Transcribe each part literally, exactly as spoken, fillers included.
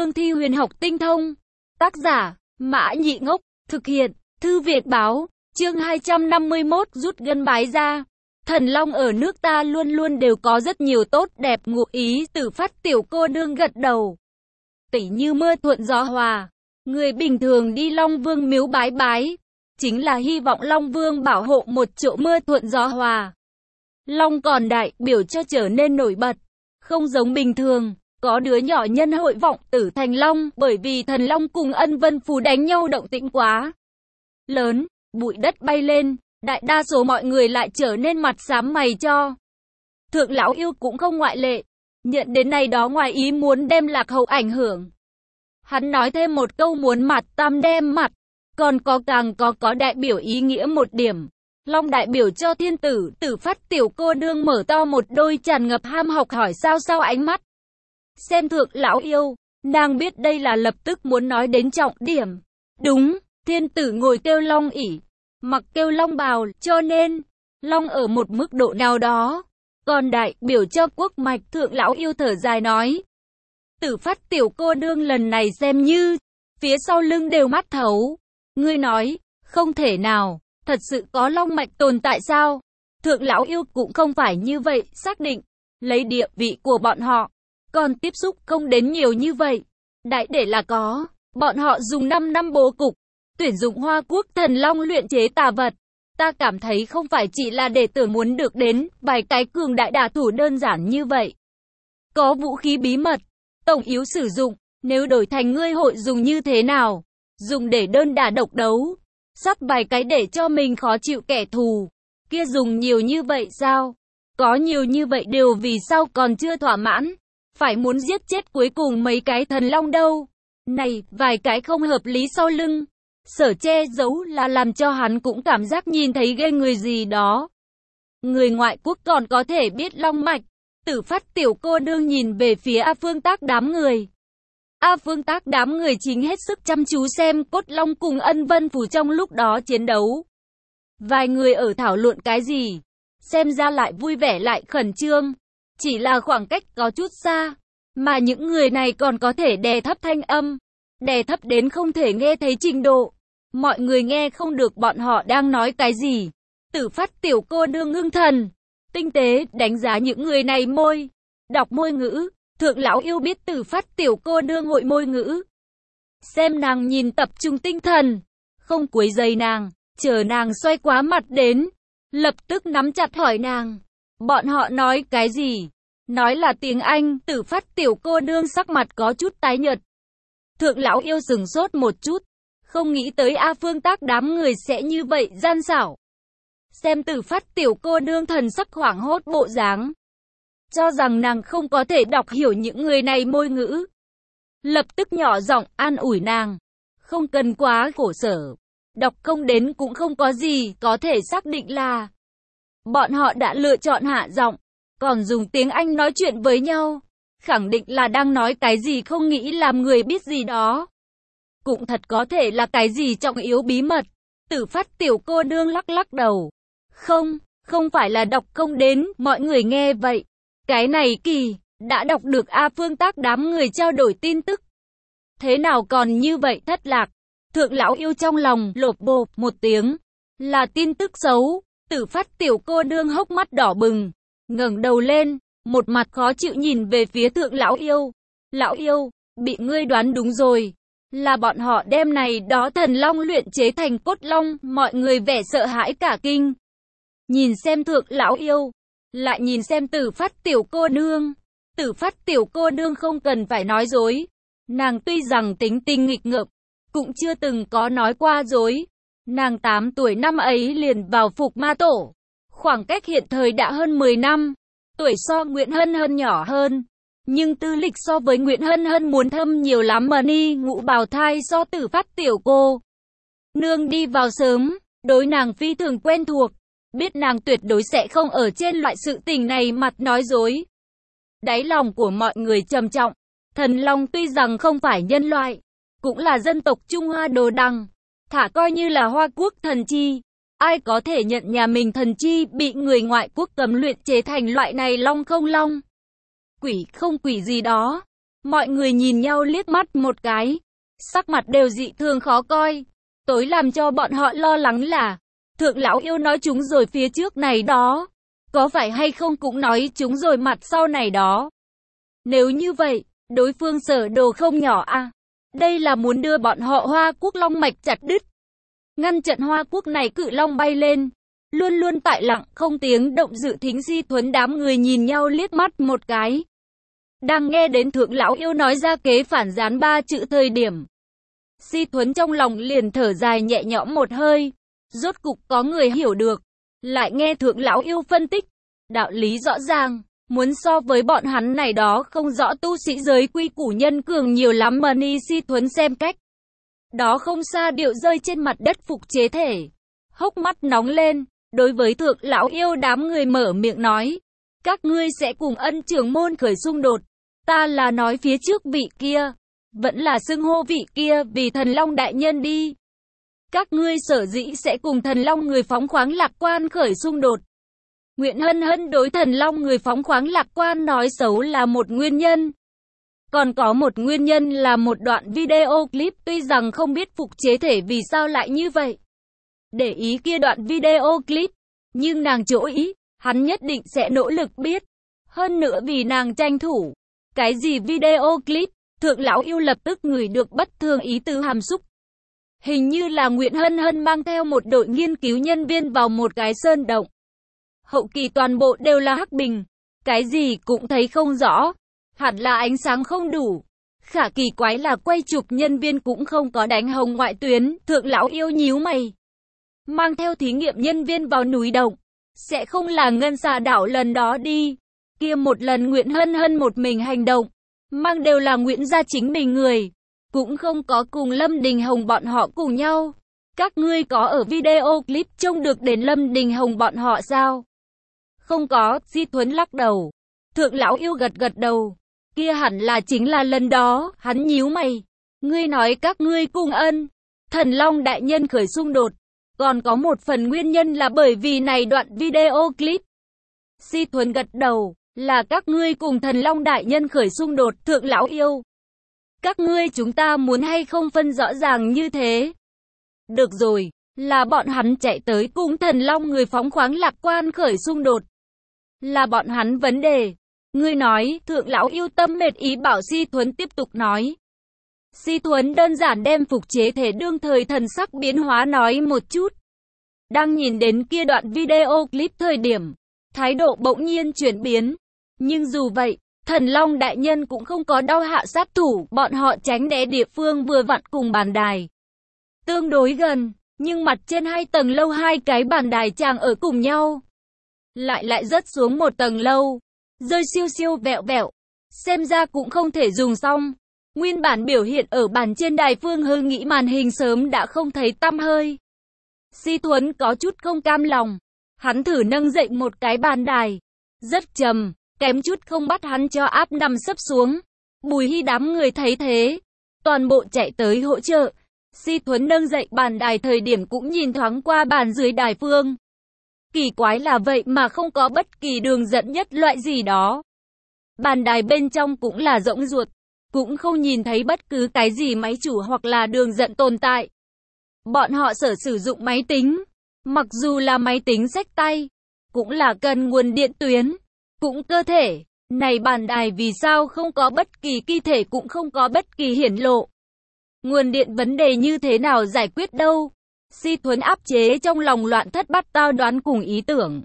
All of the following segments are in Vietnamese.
cương thi huyền học tinh thông. Tác giả, Mã Nhị Ngốc, thực hiện, Thư Việt Báo, chương hai trăm năm mươi mốt rút gân bái ra. Thần long ở nước ta luôn luôn đều có rất nhiều tốt đẹp ngụ ý, Tử Phát tiểu cô nương gật đầu. Tỉ như mưa thuận gió hòa, người bình thường đi Long Vương miếu bái bái, chính là hy vọng Long Vương bảo hộ một chỗ mưa thuận gió hòa. Long còn đại biểu cho trở nên nổi bật, không giống bình thường, có đứa nhỏ nhân hội vọng tử thành long, bởi vì thần long cùng Ân Vân Phù đánh nhau động tĩnh quá lớn, bụi đất bay lên, đại đa số mọi người lại trở nên mặt xám mày cho. Thượng lão yêu cũng không ngoại lệ, nhận đến này đó ngoài ý muốn đem Lạc Hậu ảnh hưởng. Hắn nói thêm một câu muốn mặt tam đem mặt, còn có càng có có đại biểu ý nghĩa một điểm. Long đại biểu cho thiên tử, Tử Phát tiểu cô nương mở to một đôi tràn ngập ham học hỏi sao sao ánh mắt. Xem thượng lão yêu, nàng biết đây là lập tức muốn nói đến trọng điểm. Đúng, thiên tử ngồi kêu long ỷ, mặc kêu long bào, cho nên, long ở một mức độ nào đó. Còn đại biểu cho quốc mạch, thượng lão yêu thở dài nói. Tử Phát tiểu cô nương lần này xem như, phía sau lưng đều mắt thấu. Ngươi nói, không thể nào, thật sự có long mạch tồn tại sao? Thượng lão yêu cũng không phải như vậy, xác định, lấy địa vị của bọn họ, còn tiếp xúc không đến nhiều như vậy. Đại để là có, bọn họ dùng năm năm bố cục, tuyển dụng Hoa Quốc thần long luyện chế tà vật. Ta cảm thấy không phải chỉ là để tưởng muốn được đến vài cái cường đại đả thủ đơn giản như vậy. Có vũ khí bí mật, tổng yếu sử dụng, nếu đổi thành ngươi hội dùng như thế nào? Dùng để đơn đả độc đấu, sắp vài cái để cho mình khó chịu kẻ thù. Kia dùng nhiều như vậy sao? Có nhiều như vậy đều vì sao còn chưa thỏa mãn? Phải muốn giết chết cuối cùng mấy cái thần long đâu? Này, vài cái không hợp lý sau lưng. Sở che giấu là làm cho hắn cũng cảm giác nhìn thấy ghê người gì đó. Người ngoại quốc còn có thể biết long mạch. Tử Phát tiểu cô nương nhìn về phía A Phương Tác đám người. A Phương Tác đám người chính hết sức chăm chú xem Cốt Long cùng Ân Vân Phù trong lúc đó chiến đấu. Vài người ở thảo luận cái gì, xem ra lại vui vẻ lại khẩn trương. Chỉ là khoảng cách có chút xa, mà những người này còn có thể đè thấp thanh âm, đè thấp đến không thể nghe thấy trình độ. Mọi người nghe không được bọn họ đang nói cái gì. Tử Phát tiểu cô nương ngưng thần, tinh tế đánh giá những người này môi, đọc môi ngữ. Thượng lão yêu biết Tử Phát tiểu cô nương hội môi ngữ. Xem nàng nhìn tập trung tinh thần, không quấy rầy nàng, chờ nàng xoay quá mặt đến, lập tức nắm chặt hỏi nàng. Bọn họ nói cái gì? Nói là tiếng Anh. Tử Phát tiểu cô nương sắc mặt có chút tái nhợt. Thượng lão yêu sừng sốt một chút, không nghĩ tới A Phương Tác đám người sẽ như vậy gian xảo. Xem Tử Phát tiểu cô nương thần sắc hoảng hốt bộ dáng, cho rằng nàng không có thể đọc hiểu những người này môi ngữ. Lập tức nhỏ giọng an ủi nàng, không cần quá khổ sở, đọc không đến cũng không có gì, có thể xác định là bọn họ đã lựa chọn hạ giọng, còn dùng tiếng Anh nói chuyện với nhau, khẳng định là đang nói cái gì không nghĩ làm người biết gì đó. Cũng thật có thể là cái gì trọng yếu bí mật. Tử Phát tiểu cô nương lắc lắc đầu. Không, không phải là đọc không đến, mọi người nghe vậy. Cái này kỳ, đã đọc được A Phương Tác đám người trao đổi tin tức. Thế nào còn như vậy thất lạc? Thượng lão yêu trong lòng lột bột một tiếng. Là tin tức xấu. Tử Phát tiểu cô nương hốc mắt đỏ bừng, ngẩng đầu lên, một mặt khó chịu nhìn về phía thượng lão yêu. Lão yêu, bị ngươi đoán đúng rồi. Là bọn họ đem này đó thần long luyện chế thành cốt long, mọi người vẻ sợ hãi cả kinh. Nhìn xem thượng lão yêu, lại nhìn xem Tử Phát tiểu cô nương. Tử Phát tiểu cô nương không cần phải nói dối. Nàng tuy rằng tính tình nghịch ngợm, cũng chưa từng có nói qua dối. Nàng tám tuổi năm ấy liền vào phục ma tổ. Khoảng cách hiện thời đã hơn mười năm. Tuổi so Nguyễn Hân Hân nhỏ hơn. Nhưng tư lịch so với Nguyễn Hân Hân muốn thâm nhiều lắm mà ni ngũ bào thai so Tử Phát tiểu cô nương đi vào sớm. Đối nàng phi thường quen thuộc. Biết nàng tuyệt đối sẽ không ở trên loại sự tình này mặt nói dối. Đáy lòng của mọi người trầm trọng. Thần long tuy rằng không phải nhân loại, cũng là dân tộc Trung Hoa đồ đằng. Thả coi như là Hoa Quốc thần chi. Ai có thể nhận nhà mình thần chi bị người ngoại quốc cấm luyện chế thành loại này long không long, quỷ không quỷ gì đó. Mọi người nhìn nhau liếc mắt một cái, sắc mặt đều dị thường khó coi. Tối làm cho bọn họ lo lắng là, Thượng lão yêu nói chúng rồi phía trước này đó, có phải hay không cũng nói chúng rồi mặt sau này đó. Nếu như vậy, đối phương sở đồ không nhỏ à. Đây là muốn đưa bọn họ Hoa Quốc long mạch chặt đứt. Ngăn trận Hoa Quốc này cự long bay lên. Luôn luôn tại lặng không tiếng động dự thính Di Thuấn đám người nhìn nhau liếc mắt một cái. Đang nghe đến Thượng lão yêu nói ra kế phản gián ba chữ thời điểm. Di Thuấn trong lòng liền thở dài nhẹ nhõm một hơi. Rốt cục có người hiểu được. Lại nghe Thượng lão yêu phân tích. Đạo lý rõ ràng. Muốn so với bọn hắn này đó không rõ tu sĩ giới quy củ nhân cường nhiều lắm mà Ni Si Thuấn xem cách. Đó không xa điệu rơi trên mặt đất phục chế thể. Hốc mắt nóng lên, đối với Thượng lão yêu đám người mở miệng nói. Các ngươi sẽ cùng Ân trưởng môn khởi xung đột. Ta là nói phía trước vị kia. Vẫn là xưng hô vị kia vì thần long đại nhân đi. Các ngươi sở dĩ sẽ cùng thần long người phóng khoáng lạc quan khởi xung đột. Nguyễn Hân Hân đối thần long người phóng khoáng lạc quan nói xấu là một nguyên nhân. Còn có một nguyên nhân là một đoạn video clip tuy rằng không biết phục chế thể vì sao lại như vậy. Để ý kia đoạn video clip, nhưng nàng chỗ ý, hắn nhất định sẽ nỗ lực biết. Hơn nữa vì nàng tranh thủ. Cái gì video clip, Thượng lão yêu lập tức ngửi được bất thường ý tứ hàm xúc. Hình như là Nguyễn Hân Hân mang theo một đội nghiên cứu nhân viên vào một cái sơn động. Hậu kỳ toàn bộ đều là hắc bình, cái gì cũng thấy không rõ, hẳn là ánh sáng không đủ. Khả kỳ quái là quay chụp nhân viên cũng không có đánh hồng ngoại tuyến, Thượng lão yêu nhíu mày. Mang theo thí nghiệm nhân viên vào núi động, sẽ không là ngân xà đảo lần đó đi. Kia một lần Nguyễn Hân Hân một mình hành động, mang đều là Nguyễn gia chính mình người, cũng không có cùng Lâm Đình Hồng bọn họ cùng nhau. Các ngươi có ở video clip trông được đến Lâm Đình Hồng bọn họ sao? Không có, Di Thuấn lắc đầu. Thượng lão yêu gật gật đầu. Kia hẳn là chính là lần đó, hắn nhíu mày. Ngươi nói các ngươi cùng Ân thần long đại nhân khởi xung đột. Còn có một phần nguyên nhân là bởi vì này đoạn video clip. Di Thuấn gật đầu, là các ngươi cùng thần long đại nhân khởi xung đột, Thượng lão yêu. Các ngươi chúng ta muốn hay không phân rõ ràng như thế? Được rồi, là bọn hắn chạy tới cùng thần long người phóng khoáng lạc quan khởi xung đột. Là bọn hắn vấn đề. Ngươi nói, Thượng lão yêu tâm mệt ý bảo Si Thuấn tiếp tục nói. Si Thuấn đơn giản đem phục chế thể đương thời thần sắc biến hóa nói một chút. Đang nhìn đến kia đoạn video clip thời điểm, thái độ bỗng nhiên chuyển biến. Nhưng dù vậy, thần long đại nhân cũng không có đau hạ sát thủ, bọn họ tránh né địa phương vừa vặn cùng bàn đài. Tương đối gần, nhưng mặt trên hai tầng lâu hai cái bàn đài chàng ở cùng nhau. Lại lại rớt xuống một tầng lâu, rơi siêu siêu vẹo vẹo, xem ra cũng không thể dùng xong. Nguyên bản biểu hiện ở bàn trên đài Phương Hư nghĩ màn hình sớm đã không thấy tăm hơi. Si Thuấn có chút không cam lòng, hắn thử nâng dậy một cái bàn đài, rất trầm, kém chút không bắt hắn cho áp nằm sấp xuống. Bùi Hy đám người thấy thế, toàn bộ chạy tới hỗ trợ. Si Thuấn nâng dậy bàn đài thời điểm cũng nhìn thoáng qua bàn dưới đài Phương. Kỳ quái là vậy mà không có bất kỳ đường dẫn nhất loại gì đó. Bàn đài bên trong cũng là rỗng ruột, cũng không nhìn thấy bất cứ cái gì máy chủ hoặc là đường dẫn tồn tại. Bọn họ sở sử dụng máy tính, mặc dù là máy tính xách tay, cũng là cần nguồn điện tuyến, cũng cơ thể. Này bàn đài vì sao không có bất kỳ kỳ thể cũng không có bất kỳ hiển lộ. Nguồn điện vấn đề như thế nào giải quyết đâu? Si Thuấn áp chế trong lòng loạn thất bát tao đoán cùng ý tưởng.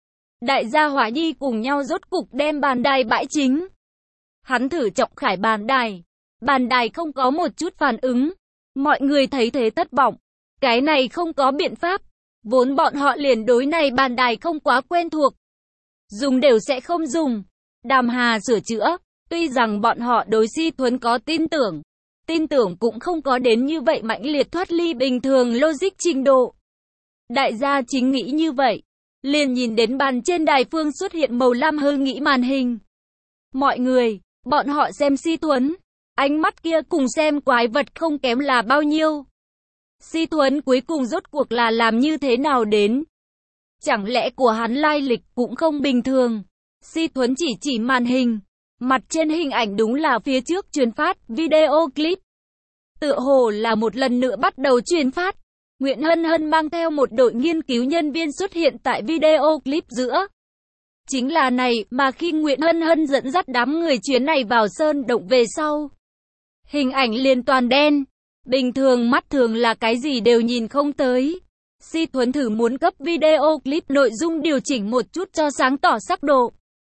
Đại gia Hỏa Nhi cùng nhau rốt cục đem bàn đài bãi chính. Hắn thử chọc khải bàn đài. Bàn đài không có một chút phản ứng. Mọi người thấy thế thất vọng. Cái này không có biện pháp. Vốn bọn họ liền đối này bàn đài không quá quen thuộc. Dùng đều sẽ không dùng. Đàm Hà sửa chữa. Tuy rằng bọn họ đối Si Thuấn có tin tưởng. Tin tưởng cũng không có đến như vậy mãnh liệt thoát ly bình thường logic trình độ. Đại gia chính nghĩ như vậy. Liền nhìn đến bàn trên đài Phương xuất hiện màu lam hư nghĩ màn hình. Mọi người, bọn họ xem Si Thuấn. Ánh mắt kia cùng xem quái vật không kém là bao nhiêu. Si Thuấn cuối cùng rốt cuộc là làm như thế nào đến? Chẳng lẽ của hắn lai lịch cũng không bình thường? Si Thuấn chỉ chỉ màn hình. Mặt trên hình ảnh đúng là phía trước truyền phát video clip. Tựa hồ là một lần nữa bắt đầu truyền phát. Nguyễn Hân Hân mang theo một đội nghiên cứu nhân viên xuất hiện tại video clip giữa. Chính là này mà khi Nguyễn Hân Hân dẫn dắt đám người chuyến này vào sơn động về sau. Hình ảnh liền toàn đen. Bình thường mắt thường là cái gì đều nhìn không tới. Si Thuấn thử muốn cấp video clip nội dung điều chỉnh một chút cho sáng tỏ sắc độ.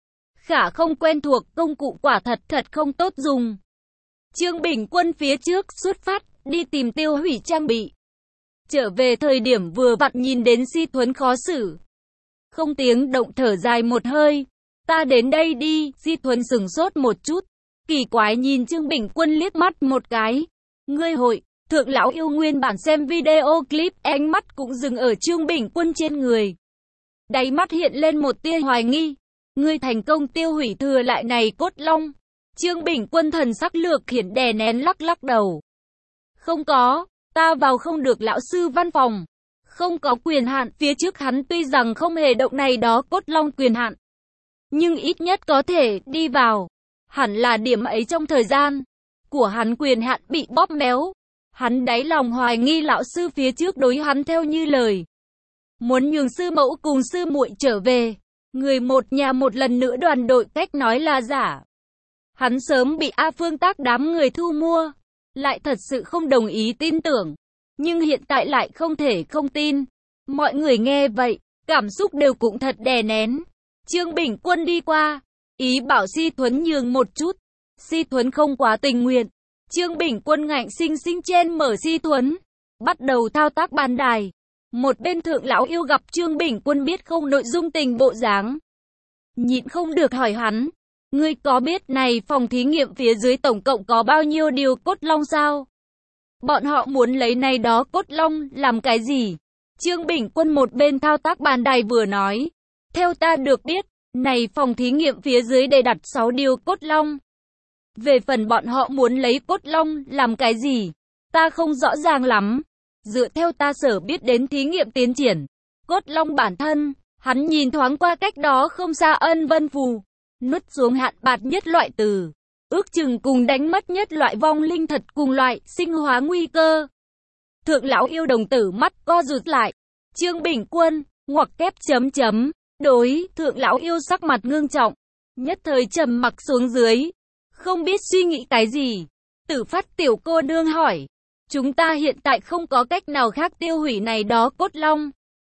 Khả không quen thuộc, công cụ quả thật thật không tốt dùng. Trương Bình Quân phía trước xuất phát, đi tìm tiêu hủy trang bị. Trở về thời điểm vừa vặn nhìn đến Si Thuấn khó xử. Không tiếng động thở dài một hơi. Ta đến đây đi, Si Thuấn sửng sốt một chút. Kỳ quái nhìn Trương Bình Quân liếc mắt một cái. Ngươi hội, Thượng lão yêu nguyên bản xem video clip, ánh mắt cũng dừng ở Trương Bình Quân trên người. Đáy mắt hiện lên một tia hoài nghi. Ngươi thành công tiêu hủy thừa lại này cốt long. Trương Bình Quân thần sắc lược khiển đè nén lắc lắc đầu. Không có, ta vào không được lão sư văn phòng. Không có quyền hạn, phía trước hắn tuy rằng không hề động này đó cốt long quyền hạn. Nhưng ít nhất có thể đi vào. Hẳn là điểm ấy trong thời gian của hắn quyền hạn bị bóp méo. Hắn đáy lòng hoài nghi lão sư phía trước đối hắn theo như lời. Muốn nhường sư mẫu cùng sư muội trở về. Người một nhà một lần nữa đoàn đội cách nói là giả. Hắn sớm bị A Phương Tác đám người thu mua. Lại thật sự không đồng ý tin tưởng. Nhưng hiện tại lại không thể không tin. Mọi người nghe vậy, cảm xúc đều cũng thật đè nén. Trương Bình Quân đi qua, ý bảo Si Thuấn nhường một chút. Si Thuấn không quá tình nguyện. Trương Bình Quân ngạnh sinh sinh chen mở Si Thuấn. Bắt đầu thao tác bàn đài. Một bên thượng lão yêu gặp Trương Bình Quân biết không nội dung tình bộ dáng. Nhịn không được hỏi hắn. Ngươi có biết này phòng thí nghiệm phía dưới tổng cộng có bao nhiêu điều cốt long sao? Bọn họ muốn lấy này đó cốt long làm cái gì? Trương Bình Quân một bên thao tác bàn đài vừa nói. Theo ta được biết, này phòng thí nghiệm phía dưới để đặt sáu điều cốt long. Về phần bọn họ muốn lấy cốt long làm cái gì? Ta không rõ ràng lắm. Dựa theo ta sở biết đến thí nghiệm tiến triển. Cốt long bản thân, hắn nhìn thoáng qua cách đó không xa ân vân phù. Nuốt xuống hạn bạt nhất loại từ. Ước chừng cùng đánh mất nhất loại vong linh thật cùng loại, sinh hóa nguy cơ. Thượng lão yêu đồng tử mắt co rụt lại. Trương Bình Quân, ngoặc kép chấm chấm. Đối, thượng lão yêu sắc mặt ngưng trọng. Nhất thời trầm mặc xuống dưới. Không biết suy nghĩ cái gì. Tử Phát tiểu cô nương hỏi. Chúng ta hiện tại không có cách nào khác tiêu hủy này đó cốt long.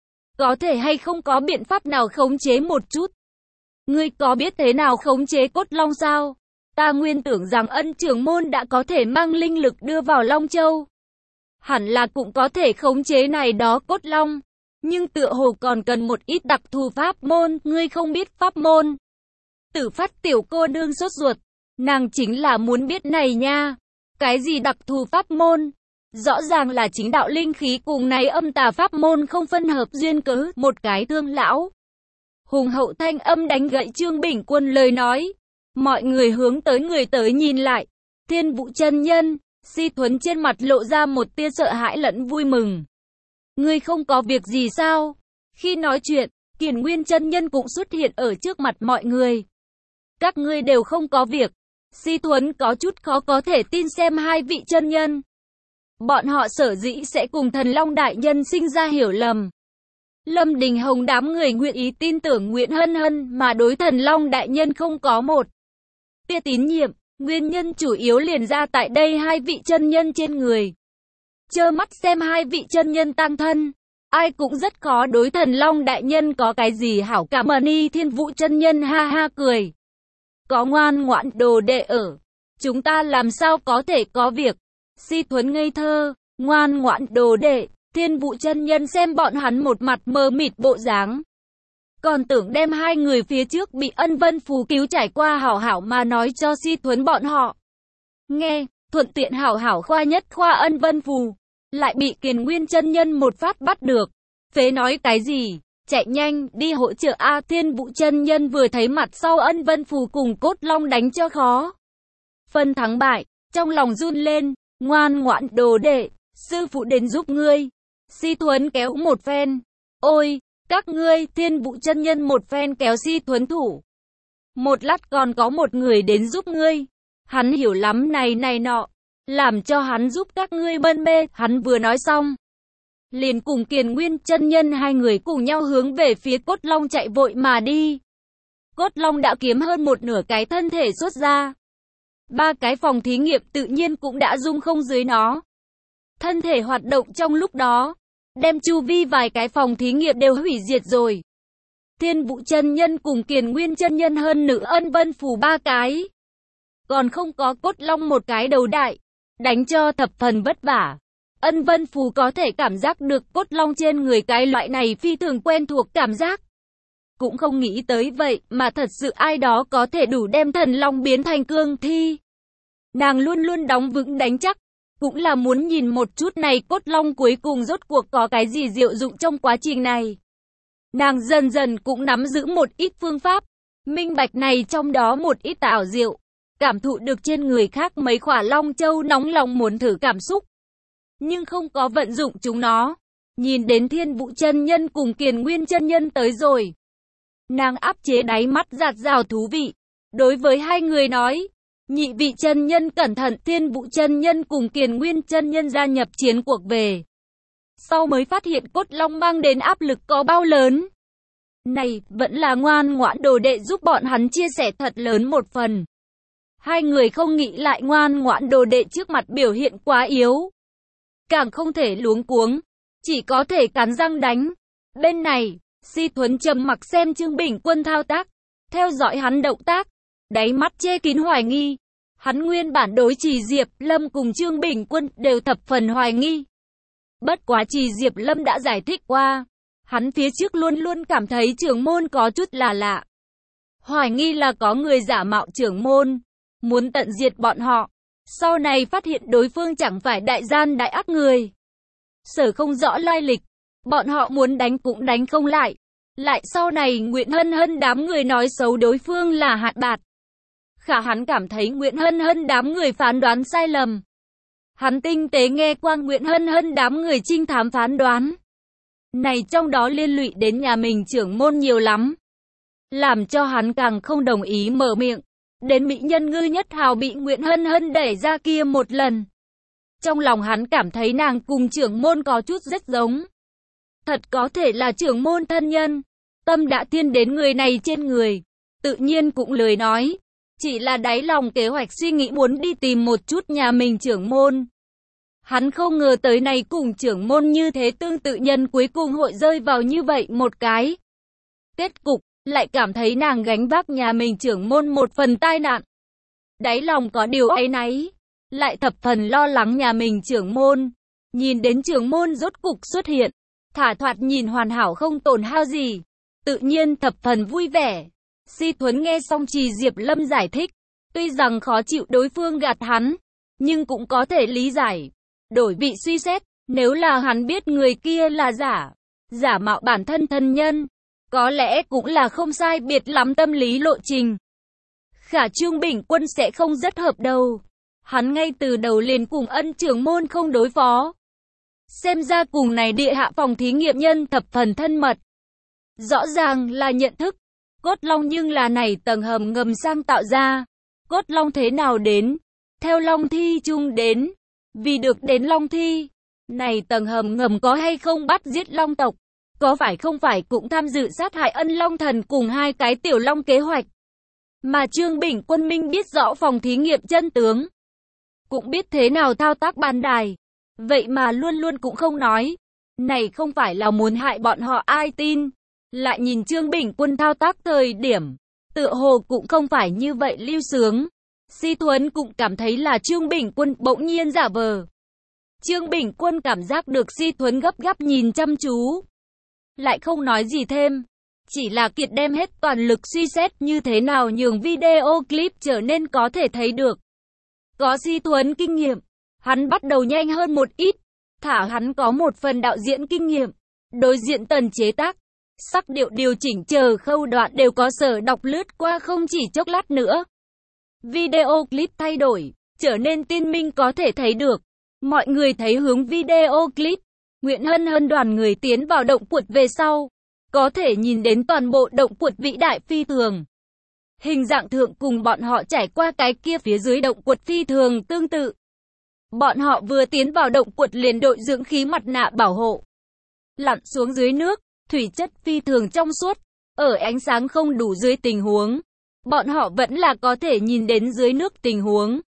Có thể hay không có biện pháp nào khống chế một chút. Ngươi có biết thế nào khống chế cốt long sao? Ta nguyên tưởng rằng Ân trưởng môn đã có thể mang linh lực đưa vào Long Châu. Hẳn là cũng có thể khống chế này đó cốt long. Nhưng tựa hồ còn cần một ít đặc thù pháp môn, ngươi không biết pháp môn. Tử Phát tiểu cô nương sốt ruột. Nàng chính là muốn biết này nha. Cái gì đặc thù pháp môn? Rõ ràng là chính đạo linh khí cùng này âm tà pháp môn không phân hợp duyên cớ, một cái thương lão. Hùng hậu thanh âm đánh gậy Trương Bình Quân lời nói. Mọi người hướng tới người tới nhìn lại. Thiên Vũ chân nhân, Si Thuấn trên mặt lộ ra một tia sợ hãi lẫn vui mừng. Ngươi không có việc gì sao? Khi nói chuyện, Kiền Nguyên chân nhân cũng xuất hiện ở trước mặt mọi người. Các ngươi đều không có việc. Si Thuấn có chút khó có thể tin xem hai vị chân nhân. Bọn họ sở dĩ sẽ cùng Thần Long đại nhân sinh ra hiểu lầm. Lâm Đình Hồng đám người nguyện ý tin tưởng Nguyễn Hân Hân mà đối Thần Long đại nhân không có một tia tín nhiệm, nguyên nhân chủ yếu liền ra tại đây hai vị chân nhân trên người. Chơ mắt xem hai vị chân nhân tăng thân, ai cũng rất khó đối Thần Long đại nhân có cái gì hảo cảm. Mani Thiên Vũ chân nhân ha ha cười. Có ngoan ngoãn đồ đệ ở, chúng ta làm sao có thể có việc. Si Thuấn ngây thơ, ngoan ngoãn đồ đệ. Thiên Vũ chân nhân xem bọn hắn một mặt mờ mịt bộ dáng. Còn tưởng đem hai người phía trước bị Ân Vân Phù cứu trải qua hảo hảo mà nói cho Si Thuấn bọn họ. Nghe, thuận tiện hảo hảo khoa nhất khoa Ân Vân Phù. Lại bị Kiền Nguyên chân nhân một phát bắt được. Phế nói cái gì? Chạy nhanh, đi hỗ trợ A. Thiên Vũ chân nhân vừa thấy mặt sau Ân Vân Phù cùng Cốt Long đánh cho khó. Phân thắng bại, trong lòng run lên, ngoan ngoãn đồ đệ, sư phụ đến giúp ngươi. Si Thuấn kéo một phen. Ôi, các ngươi, Thiên Vũ chân nhân một phen kéo Si Thuấn thủ. một lát còn có một người đến giúp ngươi. Hắn hiểu lắm này này nọ, làm cho hắn giúp các ngươi mân mê. Hắn vừa nói xong, liền cùng Kiền Nguyên chân nhân hai người cùng nhau hướng về phía Cốt Long chạy vội mà đi. Cốt Long đã kiếm hơn một nửa cái thân thể xuất ra. Ba cái phòng thí nghiệm tự nhiên cũng đã dung không dưới nó. Thân thể hoạt động trong lúc đó, đem chu vi vài cái phòng thí nghiệm đều hủy diệt rồi. Thiên Vũ chân nhân cùng Kiền Nguyên chân nhân hơn nữ Ân Vân Phù ba cái. Còn không có Cốt Long một cái đầu đại, đánh cho thập phần vất vả. Ân Vân Phù có thể cảm giác được Cốt Long trên người cái loại này phi thường quen thuộc cảm giác. Cũng không nghĩ tới vậy mà thật sự ai đó có thể đủ đem thần long biến thành cương thi. Nàng luôn luôn đóng vững đánh chắc, cũng là muốn nhìn một chút này Cốt Long cuối cùng rốt cuộc có cái gì diệu dụng trong quá trình này. Nàng dần dần cũng nắm giữ một ít phương pháp, minh bạch này trong đó một ít ảo diệu, cảm thụ được trên người khác mấy khỏa long châu nóng lòng muốn thử cảm xúc. Nhưng không có vận dụng chúng nó. Nhìn đến Thiên Vũ chân nhân cùng Kiền Nguyên chân nhân tới rồi. Nàng áp chế đáy mắt giạt rào thú vị. Đối với hai người nói, nhị vị chân nhân cẩn thận. Thiên Vũ chân nhân cùng Kiền Nguyên chân nhân gia nhập chiến cuộc về. Sau mới phát hiện Cốt Long mang đến áp lực có bao lớn. Này, vẫn là ngoan ngoãn đồ đệ giúp bọn hắn chia sẻ thật lớn một phần. Hai người không nghĩ lại ngoan ngoãn đồ đệ trước mặt biểu hiện quá yếu. Càng không thể luống cuống, chỉ có thể cắn răng đánh. Bên này, Si Thuấn trầm mặc xem Trương Bình Quân thao tác, theo dõi hắn động tác, đáy mắt che kín hoài nghi. Hắn nguyên bản đối Trì Diệp Lâm cùng Trương Bình Quân đều thập phần hoài nghi. Bất quá Trì Diệp Lâm đã giải thích qua, hắn phía trước luôn luôn cảm thấy trưởng môn có chút là lạ. Hoài nghi là có người giả mạo trưởng môn, muốn tận diệt bọn họ. Sau này phát hiện đối phương chẳng phải đại gian đại ác người. Sở không rõ lai lịch, bọn họ muốn đánh cũng đánh không lại. Lại sau này Nguyễn Hân Hân đám người nói xấu đối phương là hạt bạt. Khả hắn cảm thấy Nguyễn Hân Hân đám người phán đoán sai lầm. Hắn tinh tế nghe qua Nguyễn Hân Hân đám người trinh thám phán đoán. Này trong đó liên lụy đến nhà mình trưởng môn nhiều lắm. Làm cho hắn càng không đồng ý mở miệng. Đến mỹ nhân ngư nhất hào bị Nguyễn Hân Hân đẩy ra kia một lần. Trong lòng hắn cảm thấy nàng cùng trưởng môn có chút rất giống. Thật có thể là trưởng môn thân nhân. Tâm đã thiên đến người này trên người. Tự nhiên cũng lười nói. Chỉ là đáy lòng kế hoạch suy nghĩ muốn đi tìm một chút nhà mình trưởng môn. Hắn không ngờ tới này cùng trưởng môn như thế tương tự nhân cuối cùng hội rơi vào như vậy một cái. Kết cục, lại cảm thấy nàng gánh vác nhà mình trưởng môn một phần tai nạn. Đáy lòng có điều áy náy, lại thập phần lo lắng nhà mình trưởng môn. Nhìn đến trưởng môn rốt cục xuất hiện, thả thoạt nhìn hoàn hảo không tổn hao gì. Tự nhiên thập phần vui vẻ. Si Thuấn nghe xong Trì Diệp Lâm giải thích, tuy rằng khó chịu đối phương gạt hắn, nhưng cũng có thể lý giải. Đổi vị suy xét, nếu là hắn biết người kia là giả, giả mạo bản thân thân nhân, có lẽ cũng là không sai biệt lắm tâm lý lộ trình. Khả Trương Bình Quân sẽ không rất hợp đâu. Hắn ngay từ đầu liền cùng Ân trưởng môn không đối phó. Xem ra cùng này địa hạ phòng thí nghiệm nhân thập phần thân mật. Rõ ràng là nhận thức. Cốt Long nhưng là này tầng hầm ngầm sang tạo ra. Cốt Long thế nào đến? Theo Long Thi chung đến. Vì được đến Long Thi. Này tầng hầm ngầm có hay không bắt giết Long tộc? Có phải không phải cũng tham dự sát hại Ân Long Thần cùng hai cái tiểu long kế hoạch. Mà Trương Bình Quân minh biết rõ phòng thí nghiệm chân tướng. Cũng biết thế nào thao tác bàn đài. Vậy mà luôn luôn cũng không nói. Này không phải là muốn hại bọn họ ai tin. Lại nhìn Trương Bình Quân thao tác thời điểm. Tựa hồ cũng không phải như vậy lưu sướng. Si Thuấn cũng cảm thấy là Trương Bình Quân bỗng nhiên giả vờ. Trương Bình Quân cảm giác được Si Thuấn gấp gáp nhìn chăm chú. Lại không nói gì thêm. Chỉ là kiệt đem hết toàn lực suy xét như thế nào nhường video clip trở nên có thể thấy được. Có Si Thuấn kinh nghiệm, hắn bắt đầu nhanh hơn một ít. Thả hắn có một phần đạo diễn kinh nghiệm. Đối diện tần chế tác, sắc điệu điều chỉnh chờ khâu đoạn đều có sở đọc lướt qua không chỉ chốc lát nữa. Video clip thay đổi, trở nên tiên minh có thể thấy được. Mọi người thấy hướng video clip. Nguyễn Hân Hân đoàn người tiến vào động quật về sau. Có thể nhìn đến toàn bộ động quật vĩ đại phi thường. Hình dạng thượng cùng bọn họ trải qua cái kia phía dưới động quật phi thường tương tự. Bọn họ vừa tiến vào động quật liền đội dưỡng khí mặt nạ bảo hộ. Lặn xuống dưới nước, thủy chất phi thường trong suốt. Ở ánh sáng không đủ dưới tình huống, bọn họ vẫn là có thể nhìn đến dưới nước tình huống.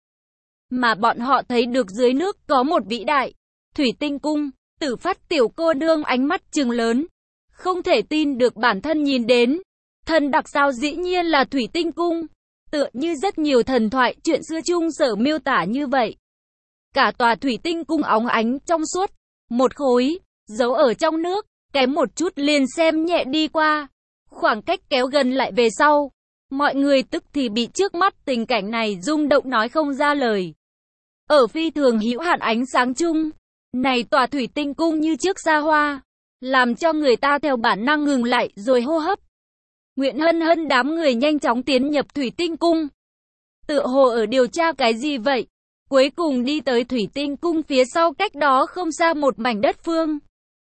Mà bọn họ thấy được dưới nước có một vĩ đại thủy tinh cung. Tử Phát tiểu cô nương ánh mắt trừng lớn, không thể tin được bản thân nhìn đến. Thần đặc sao dĩ nhiên là thủy tinh cung, tựa như rất nhiều thần thoại chuyện xưa chung sở miêu tả như vậy. Cả tòa thủy tinh cung óng ánh trong suốt, một khối, giấu ở trong nước, kém một chút liền xem nhẹ đi qua. Khoảng cách kéo gần lại về sau, mọi người tức thì bị trước mắt tình cảnh này rung động nói không ra lời. Ở phi thường hữu hạn ánh sáng chung, này tòa thủy tinh cung như trước xa hoa, làm cho người ta theo bản năng ngừng lại rồi hô hấp. Nguyễn Hân Hân đám người nhanh chóng tiến nhập thủy tinh cung. Tựa hồ ở điều tra cái gì vậy? Cuối cùng đi tới thủy tinh cung phía sau cách đó không xa một mảnh đất phương.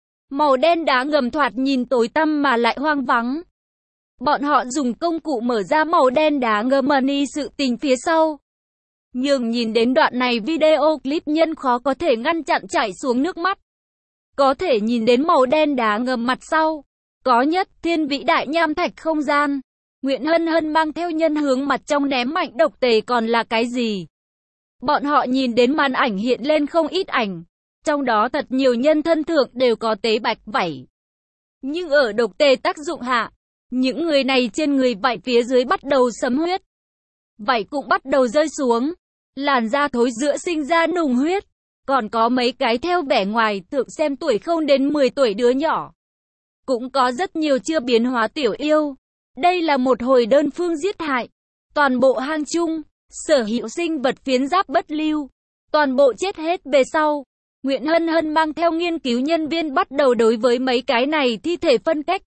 Màu đen đá ngầm thoạt nhìn tối tăm mà lại hoang vắng. Bọn họ dùng công cụ mở ra màu đen đá ngầm money sự tình phía sau. Nhưng nhìn đến đoạn này video clip nhân khó có thể ngăn chặn chảy xuống nước mắt. Có thể nhìn đến màu đen đá ngầm mặt sau. Có nhất thiên vĩ đại nham thạch không gian. Nguyễn Hân Hân mang theo nhân hướng mặt trong ném mạnh độc tề còn là cái gì? Bọn họ nhìn đến màn ảnh hiện lên không ít ảnh. Trong đó thật nhiều nhân thân thượng đều có tế bạch vảy. Nhưng ở độc tề tác dụng hạ, những người này trên người vảy phía dưới bắt đầu sấm huyết. Vảy cũng bắt đầu rơi xuống. Làn da thối rữa sinh ra nùng huyết. Còn có mấy cái theo vẻ ngoài thượng xem tuổi không đến mười tuổi đứa nhỏ. Cũng có rất nhiều chưa biến hóa tiểu yêu. Đây là một hồi đơn phương giết hại. Toàn bộ hang chung, sở hữu sinh vật phiến giáp bất lưu. Toàn bộ chết hết về sau. Nguyễn Hân Hân mang theo nghiên cứu nhân viên bắt đầu đối với mấy cái này thi thể phân cách.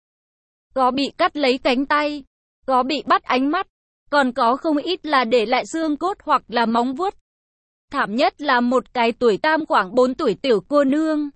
Có bị cắt lấy cánh tay, có bị bắt ánh mắt, còn có không ít là để lại xương cốt hoặc là móng vuốt. Thảm nhất là một cái tuổi tam khoảng bốn tuổi tiểu cô nương.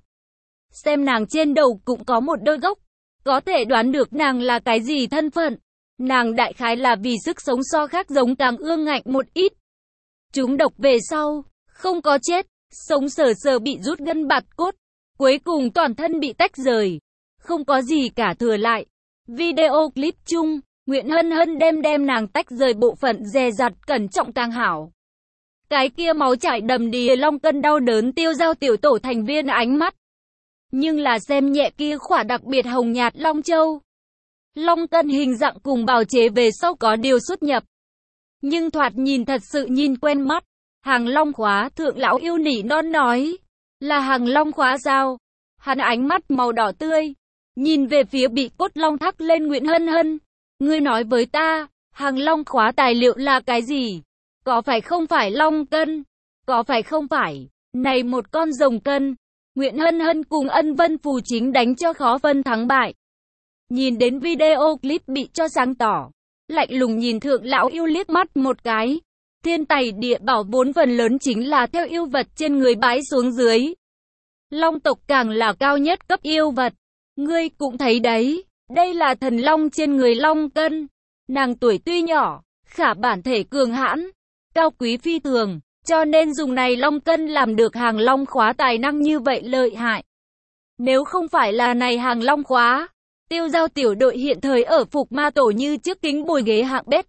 Xem nàng trên đầu cũng có một đôi gốc, có thể đoán được nàng là cái gì thân phận. Nàng đại khái là vì sức sống so khác giống càng ương ngạnh một ít. Chúng độc về sau, không có chết, sống sờ sờ bị rút gân bạt cốt, cuối cùng toàn thân bị tách rời, không có gì cả thừa lại. Video clip chung, Nguyễn Hân Hân đem đem nàng tách rời bộ phận dè dặt cẩn trọng càng hảo. Cái kia máu chảy đầm đìa long cân đau đớn tiêu dao tiểu tổ thành viên ánh mắt. Nhưng là xem nhẹ kia khỏa đặc biệt hồng nhạt long châu. Long cân hình dạng cùng bào chế về sau có điều xuất nhập. Nhưng thoạt nhìn thật sự nhìn quen mắt. Hàng long khóa thượng lão yêu nỉ non nói. Là hàng long khóa sao? Hắn ánh mắt màu đỏ tươi. Nhìn về phía bị cốt long thắc lên Nguyễn Hân Hân. Ngươi nói với ta, hàng long khóa tài liệu là cái gì? Có phải không phải long cân? Có phải không phải? Này một con rồng cân. Nguyễn Hân Hân cùng Ân Vân Phù chính đánh cho khó phân thắng bại. Nhìn đến video clip bị cho sáng tỏ. Lạnh lùng nhìn thượng lão yêu liếc mắt một cái. Thiên tài địa bảo vốn phần lớn chính là theo yêu vật trên người bái xuống dưới. Long tộc càng là cao nhất cấp yêu vật. Ngươi cũng thấy đấy, đây là thần long trên người long cân. Nàng tuổi tuy nhỏ, khả bản thể cường hãn, cao quý phi thường, cho nên dùng này long cân làm được hàng long khóa tài năng như vậy lợi hại. Nếu không phải là này hàng long khóa, tiêu giao tiểu đội hiện thời ở phục ma tổ như trước kính bồi ghế hạng bét.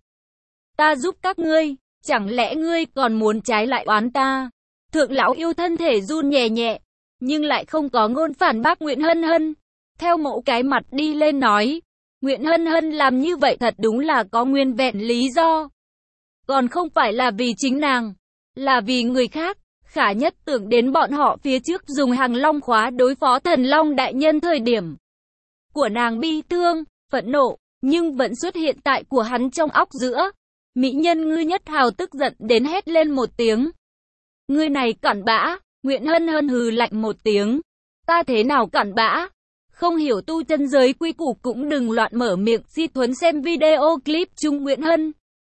Ta giúp các ngươi, chẳng lẽ ngươi còn muốn trái lại oán ta? Thượng lão yêu thân thể run nhẹ nhẹ, nhưng lại không có ngôn phản bác Nguyễn Hân Hân. Theo mẫu cái mặt đi lên nói, Nguyễn Hân Hân làm như vậy thật đúng là có nguyên vẹn lý do. Còn không phải là vì chính nàng, là vì người khác. Khả nhất tưởng đến bọn họ phía trước dùng hàng long khóa đối phó thần long đại nhân thời điểm của nàng bi thương, phẫn nộ, nhưng vẫn xuất hiện tại của hắn trong óc giữa. Mỹ nhân Ngư Nhất Hào tức giận đến hét lên một tiếng. Ngươi này cặn bã, Nguyễn Hân Hân hừ lạnh một tiếng. Ta thế nào cặn bã? Không hiểu tu chân giới quy củ cũng đừng loạn mở miệng. Di Thuấn xem video clip chung Nguyễn Hân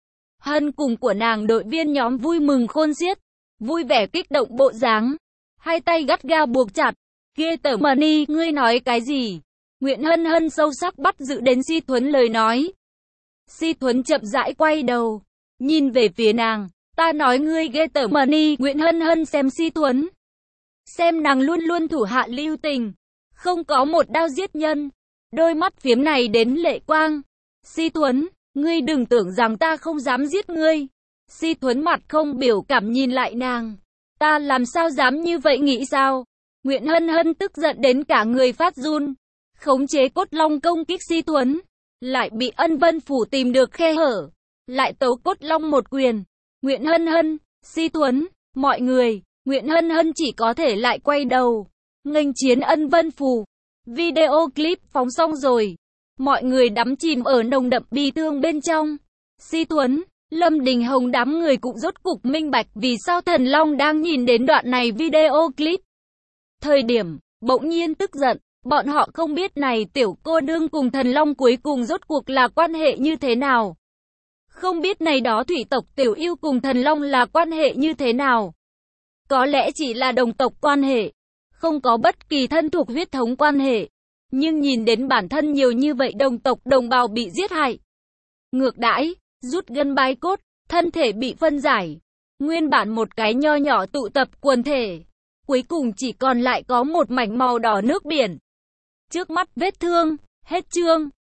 Hân cùng của nàng đội viên nhóm vui mừng khôn xiết, vui vẻ kích động bộ dáng, hai tay gắt gao buộc chặt. Ghê tởm Money, ngươi nói cái gì? Nguyễn Hân Hân sâu sắc bắt giữ đến Di Thuấn lời nói. Si Thuấn chậm rãi quay đầu, nhìn về phía nàng. Ta nói ngươi ghê tởm mà đi. Nguyễn Hân Hân xem Si Thuấn, xem nàng luôn luôn thủ hạ lưu tình, không có một đao giết nhân. Đôi mắt phiếm này đến lệ quang. Si Thuấn, ngươi đừng tưởng rằng ta không dám giết ngươi. Si Thuấn mặt không biểu cảm nhìn lại nàng. Ta làm sao dám như vậy nghĩ sao? Nguyễn Hân Hân tức giận đến cả người phát run. Khống chế cốt long công kích Si Thuấn, lại bị Ân Vân Phủ tìm được khe hở, lại tấu cốt long một quyền. Nguyễn Hân Hân, Si Thuấn, mọi người, Nguyễn Hân Hân chỉ có thể lại quay đầu, nghênh chiến Ân Vân Phủ. Video clip phóng xong rồi, mọi người đắm chìm ở nồng đậm bi thương bên trong. Si Thuấn, Lâm Đình Hồng đám người cũng rốt cục minh bạch vì sao Thần Long đang nhìn đến đoạn này video clip. Thời điểm, bỗng nhiên tức giận, bọn họ không biết này tiểu cô nương cùng Thần Long cuối cùng rốt cuộc là quan hệ như thế nào. Không biết này đó thủy tộc tiểu yêu cùng Thần Long là quan hệ như thế nào. Có lẽ chỉ là đồng tộc quan hệ, không có bất kỳ thân thuộc huyết thống quan hệ. Nhưng nhìn đến bản thân nhiều như vậy đồng tộc đồng bào bị giết hại, ngược đãi, rút gân bái cốt, thân thể bị phân giải. Nguyên bản một cái nho nhỏ tụ tập quần thể, cuối cùng chỉ còn lại có một mảnh màu đỏ nước biển. Trước mắt vết thương, hết chương.